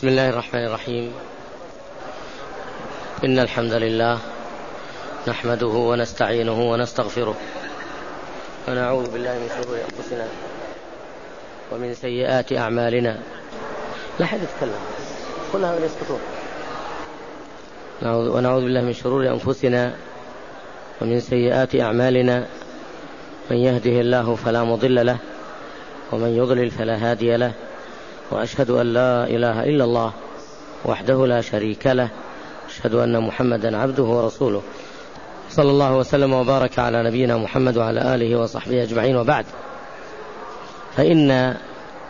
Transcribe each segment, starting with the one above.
بسم الله الرحمن الرحيم. إن الحمد لله نحمده ونستعينه ونستغفره ونعوذ بالله من شرور أنفسنا ومن سيئات أعمالنا. لا حد يتكلم كلها يسكتون. ونعوذ بالله من شرور أنفسنا ومن سيئات أعمالنا. من يهده الله فلا مضل له ومن يضلل فلا هادي له. وأشهد أن لا إله إلا الله وحده لا شريك له. أشهد أن محمدا عبده ورسوله صلى الله وسلم وبارك على نبينا محمد وعلى آله وصحبه أجمعين. وبعد، فإن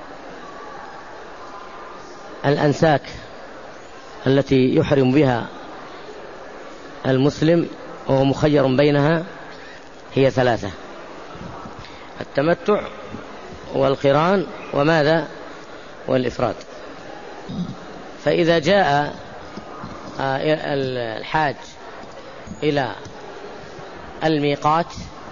الأنساك التي يحرم بها المسلم وهو مخير بينها هي ثلاثة: التمتع والقران وماذا؟ والإفراد. فإذا جاء الحاج إلى الميقات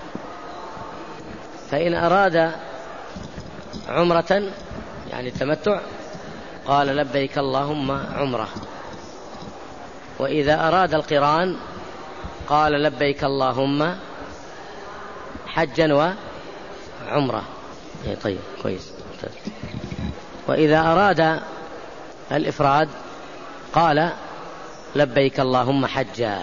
فإن أراد عمرة يعني التمتع قال لبيك اللهم عمرة، وإذا أراد القران قال لبيك اللهم حجا وعمرة. طيب كويس. وإذا أراد الإفراد قال لبيك اللهم حجا.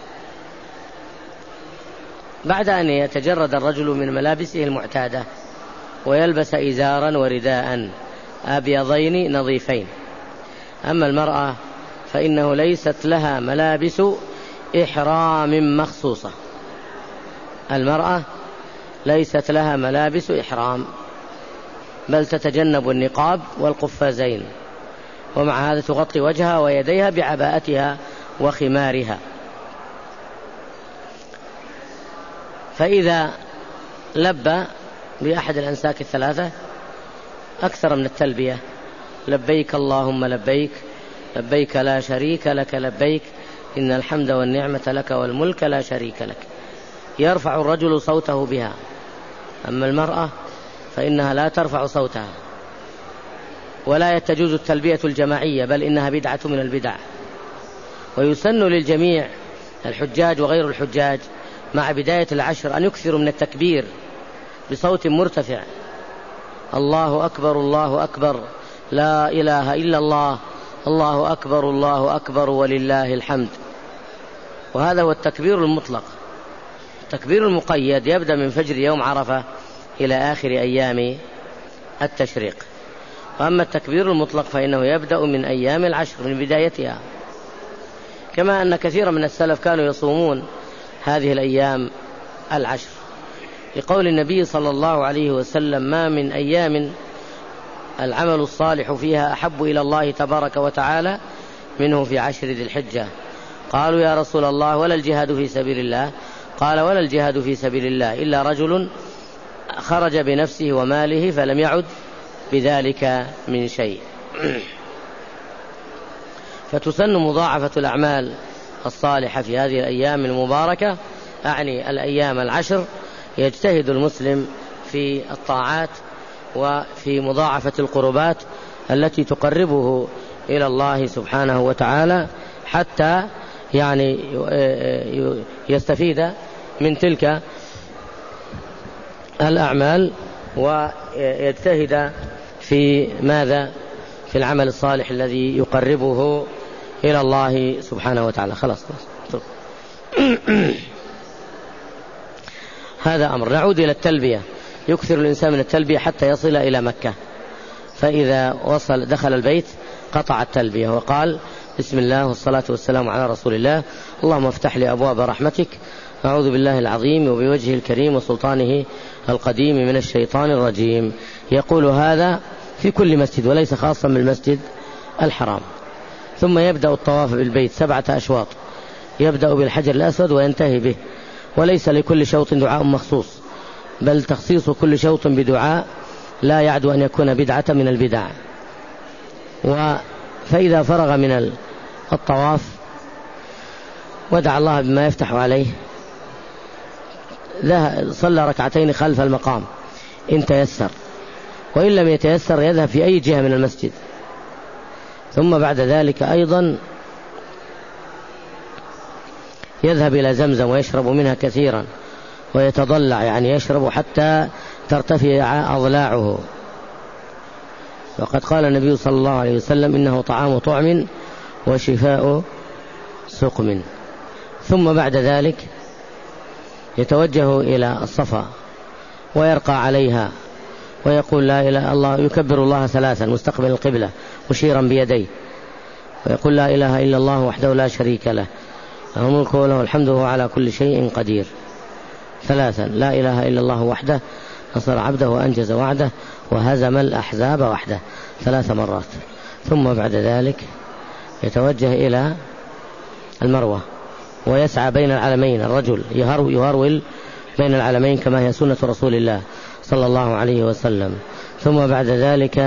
بعد أن يتجرد الرجل من ملابسه المعتادة ويلبس إزارا ورداء أبيضين نظيفين. أما المرأة فإنه ليست لها ملابس إحرام مخصوصة. المرأة ليست لها ملابس إحرام، بل تتجنب النقاب والقفازين، ومع هذا تغطي وجهها ويديها بعباءتها وخمارها. فإذا لبى بأحد الأنساك الثلاثة أكثر من التلبية: لبيك اللهم لبيك، لبيك لا شريك لك لبيك، إن الحمد والنعمة لك والملك لا شريك لك، يرفع الرجل صوته بها. أما المرأة فإنها لا ترفع صوتها، ولا تجوز التلبية الجماعية، بل إنها بدعة من البدع. ويسن للجميع الحجاج وغير الحجاج مع بداية العشر أن يكثروا من التكبير بصوت مرتفع: الله أكبر الله أكبر، لا إله إلا الله، الله أكبر الله أكبر ولله الحمد. وهذا هو التكبير المطلق. التكبير المقيد يبدأ من فجر يوم عرفة إلى آخر أيام التشريق. وأما التكبير المطلق فإنه يبدأ من أيام العشر من بدايتها، كما أن كثيرا من السلف كانوا يصومون هذه الأيام العشر، لقول النبي صلى الله عليه وسلم: ما من أيام العمل الصالح فيها أحب إلى الله تبارك وتعالى منه في عشر ذي الحجة. قالوا: يا رسول الله ولا الجهاد في سبيل الله؟ قال: ولا الجهاد في سبيل الله إلا رجل خرج بنفسه وماله فلم يعد بذلك من شيء. فتسن مضاعفة الأعمال الصالحة في هذه الأيام المباركة، أعني الأيام العشر. يجتهد المسلم في الطاعات وفي مضاعفة القربات التي تقربه إلى الله سبحانه وتعالى، حتى يعني يستفيد من تلك الأعمال ويجتهد في ماذا؟ في العمل الصالح الذي يقربه إلى الله سبحانه وتعالى. خلاص. هذا أمر. نعود إلى التلبية. يكثر الإنسان من التلبية حتى يصل إلى مكة، فإذا دخل البيت قطع التلبية وقال: بسم الله والصلاة والسلام على رسول الله، اللهم افتح لي أبواب رحمتك، أعوذ بالله العظيم وبوجهه الكريم وسلطانه القديم من الشيطان الرجيم. يقول هذا في كل مسجد وليس خاصا بالمسجد الحرام. ثم يبدأ الطواف بالبيت 7 أشواط، يبدأ بالحجر الأسود وينتهي به، وليس لكل شوط دعاء مخصوص، بل تخصيص كل شوط بدعاء لا يعدو أن يكون بدعة من البدع. فإذا فرغ من الطواف ودعا الله بما يفتح عليه، صلى ركعتين خلف المقام إن تيسر، وإن لم يتيسر يذهب في أي جهة من المسجد ثم بعد ذلك أيضا يذهب إلى زمزم ويشرب منها كثيرا ويتضلع، يعني يشرب حتى ترتفع أضلاعه. وقد قال النبي صلى الله عليه وسلم: إنه طعام طعم وشفاء سقم. ثم بعد ذلك يتوجه إلى الصفا ويرقى عليها ويقول: لا إله إلا الله، يكبر الله ثلاثا مستقبل القبلة مشيرا بيديه، ويقول: لا إله إلا الله وحده لا شريك له، له الملك وله الحمد وهو على كل شيء قدير. ثلاثا: لا إله إلا الله وحده نصر عبده وأنجز وعده وهزم الأحزاب وحده، 3 مرات. ثم بعد ذلك يتوجه إلى المروة ويسعى بين العلمين، الرجل يهرول بين العلمين كما هي سنة رسول الله صلى الله عليه وسلم. ثم بعد ذلك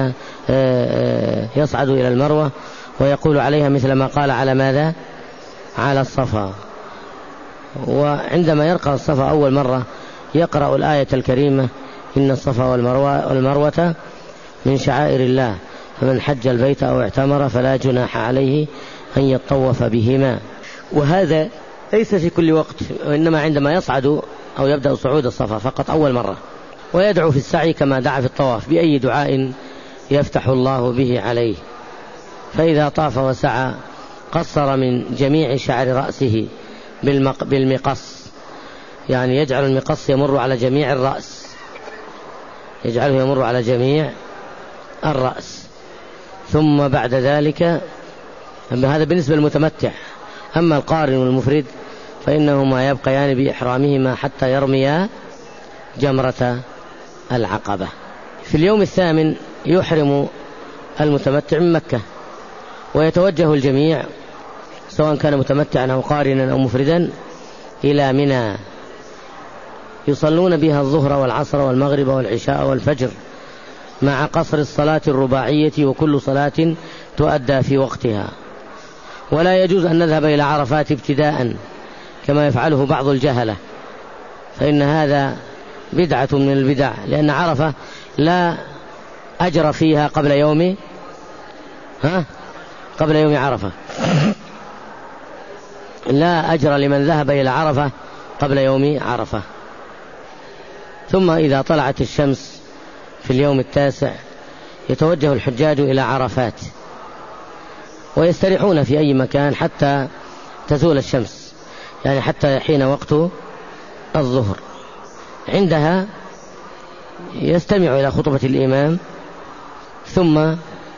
يصعد إلى المروة ويقول عليها مثل ما قال على ماذا؟ على الصفا. وعندما يرقى الصفا أول مرة يقرأ الآية الكريمة: إن الصفا والمروة من شعائر الله فمن حج البيت أو اعتمر فلا جناح عليه أن يطوف بهما. وهذا ليس في كل وقت، وإنما عندما يصعد أو يبدأ صعود الصفا فقط أول مرة. ويدعو في السعي كما دعا في الطواف بأي دعاء يفتح الله به عليه. فإذا طاف وسعى قصر من جميع شعر رأسه بالمقص، يعني يجعل المقص يمر على جميع الرأس، يجعله يمر على جميع الرأس. ثم بعد ذلك، هذا بالنسبة للمتمتع. أما القارن والمفرد فإنهما يبقيان بإحرامهما حتى يرميا جمرة العقبة. في اليوم الثامن يحرم المتمتع من مكة، ويتوجه الجميع سواء كان متمتعا أو قارنا أو مفردا إلى منى، يصلون بها الظهر والعصر والمغرب والعشاء والفجر مع قصر الصلاة الرباعية، وكل صلاة تؤدى في وقتها. ولا يجوز أن نذهب إلى عرفات ابتداء كما يفعله بعض الجهلة، فإن هذا بدعة من البدع، لأن عرفة لا أجر فيها قبل يوم عرفة، لا أجر لمن ذهب إلى عرفة قبل يوم عرفة. ثم إذا طلعت الشمس في اليوم التاسع يتوجه الحجاج إلى عرفات ويستريحون في أي مكان حتى تزول الشمس، يعني حتى حين وقت الظهر. عندها يستمع إلى خطبة الإمام، ثم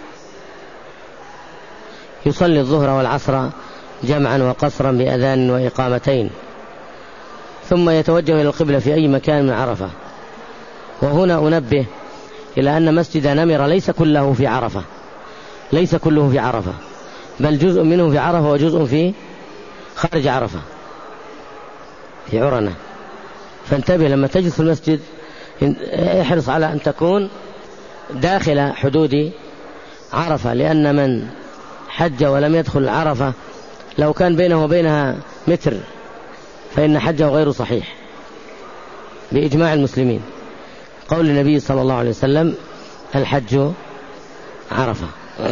يصلي الظهر والعصر جمعا وقصرا بأذان وإقامتين، ثم يتوجه إلى القبلة في أي مكان من عرفة. وهنا أنبه إلى أن مسجد نمر ليس كله في عرفة، ليس كله في عرفة، بل جزء منه في عرفة وجزء في خارج عرفة في عرنة. فانتبه لما تجلس في المسجد، احرص على أن تكون داخل حدود عرفة، لأن من حج ولم يدخل عرفة لو كان بينه وبينها متر فإن حجه غير صحيح بإجماع المسلمين. قول النبي صلى الله عليه وسلم: الحج عرفة.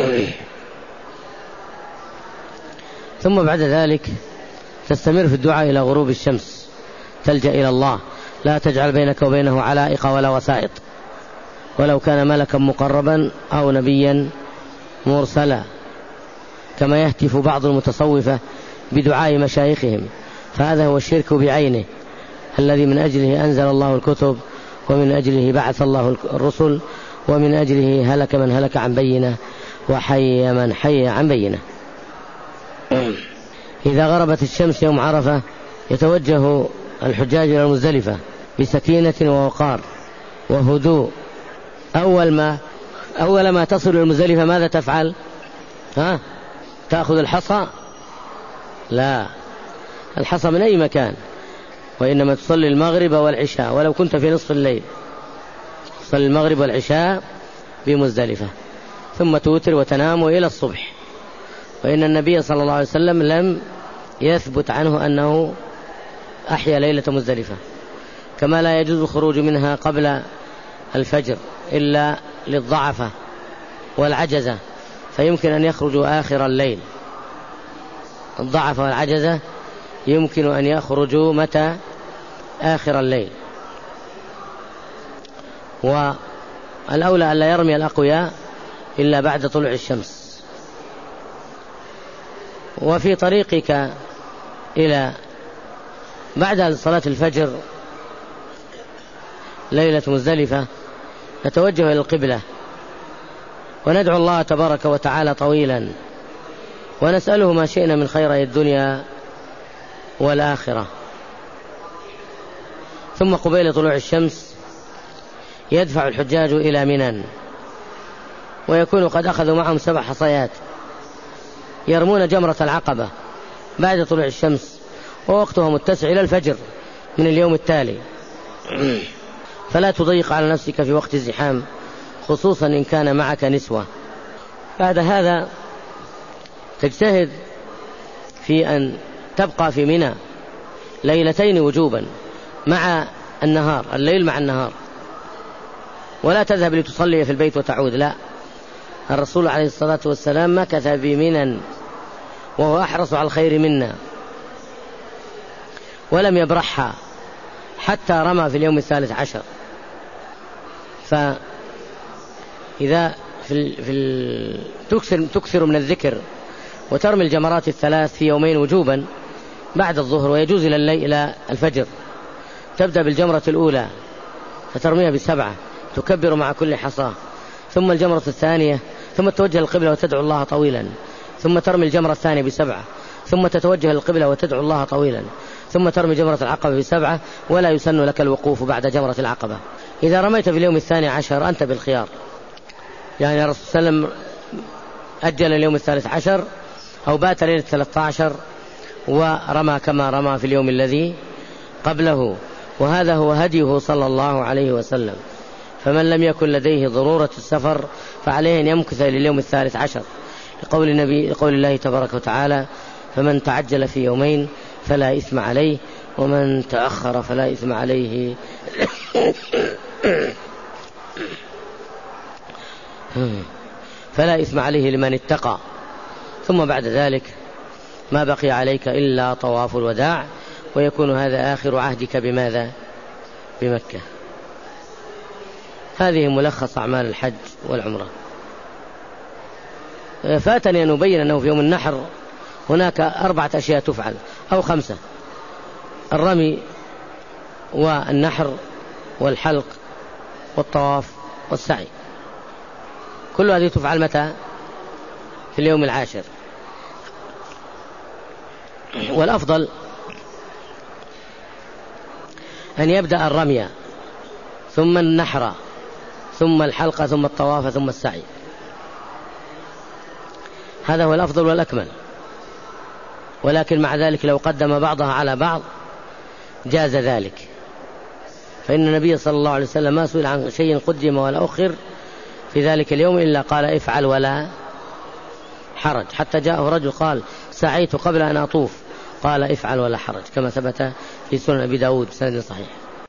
ثم بعد ذلك تستمر في الدعاء إلى غروب الشمس، تلجأ إلى الله، لا تجعل بينك وبينه علائق ولا وسائط، ولو كان ملكا مقربا أو نبيا مرسلا، كما يهتف بعض المتصوفة بدعاء مشايخهم، فهذا هو الشرك بعينه الذي من أجله أنزل الله الكتب، ومن أجله بعث الله الرسل، ومن أجله هلك من هلك عن بينه وحي من حي عن بينه. إذا غربت الشمس يوم عرفة يتوجه الحجاج إلى المزدلفة بسكينة ووقار وهدوء. أول ما تصل إلى المزدلفة ماذا تفعل؟ تأخذ الحصى؟ لا، الحصى من أي مكان، وإنما تصلي المغرب والعشاء، ولو كنت في نصف الليل تصلي المغرب والعشاء بمزدلفة، ثم توتر وتنام إلى الصبح. وإن النبي صلى الله عليه وسلم لم يثبت عنه أنه أحيا ليلة مزدلفة، كما لا يجوز الخروج منها قبل الفجر إلا للضعفة والعجزة، فيمكن أن يخرجوا آخر الليل. الضعف والعجزة يمكن أن يخرجوا متى؟ آخر الليل. والأولى ألا يرمي الأقوياء إلا بعد طلوع الشمس. وفي طريقك إلى بعد صلاة الفجر ليلة مزدلفة نتوجه إلى القبلة وندعو الله تبارك وتعالى طويلا ونسأله ما شئنا من خيري الدنيا والآخرة. ثم قبيل طلوع الشمس يدفع الحجاج إلى منى، ويكون قد أخذوا معهم 7 حصيات، يرمون جمرة العقبة بعد طلوع الشمس، ووقتها متسع إلى الفجر من اليوم التالي. فلا تضيق على نفسك في وقت الزحام، خصوصا إن كان معك نسوة. بعد هذا تجتهد في أن تبقى في منى ليلتين وجوبا مع النهار، الليل مع النهار، ولا تذهب لتصلي في البيت وتعود، لا. الرسول عليه الصلاة والسلام مكث بمنى وهو أحرص على الخير منا، ولم يبرحها حتى رمى في اليوم 13. فإذا تكثر من الذكر وترمي الجمرات 3 في يومين وجوبا بعد الظهر، ويجوز إلى الفجر. تبدأ بالجمرة الأولى فترميها ب7، تكبر مع كل حصاة، ثم الجمرة الثانية، ثم توجه القبلة وتدعو الله طويلا، ثم ترمي الجمرة الثانية ب7، ثم تتوجه القبلة وتدعو الله طويلا، ثم ترمي جمرة العقبة ب7، ولا يسن لك الوقوف بعد جمرة العقبة. إذا رميت في اليوم 12 أنت بالخيار، يعني الرسول صلى الله عليه وسلم أجل اليوم 13 أو بات ليلة 13 ورمى كما رمى في اليوم الذي قبله، وهذا هو هديه صلى الله عليه وسلم. فمن لم يكن لديه ضرورة السفر فعليه أن يمكث لليوم 13، لقول الله تبارك وتعالى: فمن تعجل في يومين فلا إثم عليه ومن تأخر فلا إثم عليه. فلا إثم عليه لمن اتقى. ثم بعد ذلك ما بقي عليك إلا طواف الوداع، ويكون هذا آخر عهدك بماذا؟ بمكة. هذه ملخص أعمال الحج والعمرة. فاتني أن أبين أنه في يوم النحر هناك 4 أشياء تفعل أو 5: الرمي والنحر والحلق والطواف والسعي. كل هذه تفعل متى؟ في اليوم 10. والأفضل أن يبدأ الرمي ثم النحر ثم الحلقة ثم الطواف ثم السعي، هذا هو الأفضل والأكمل. ولكن مع ذلك لو قدم بعضها على بعض جاز ذلك، فإن النبي صلى الله عليه وسلم ما سئل عن شيء قدم ولا أخر في ذلك اليوم إلا قال: افعل ولا حرج. حتى جاءه رجل قال: سعيت قبل أن أطوف، قال: افعل ولا حرج، كما ثبت في سنن أبي داود بسند صحيح.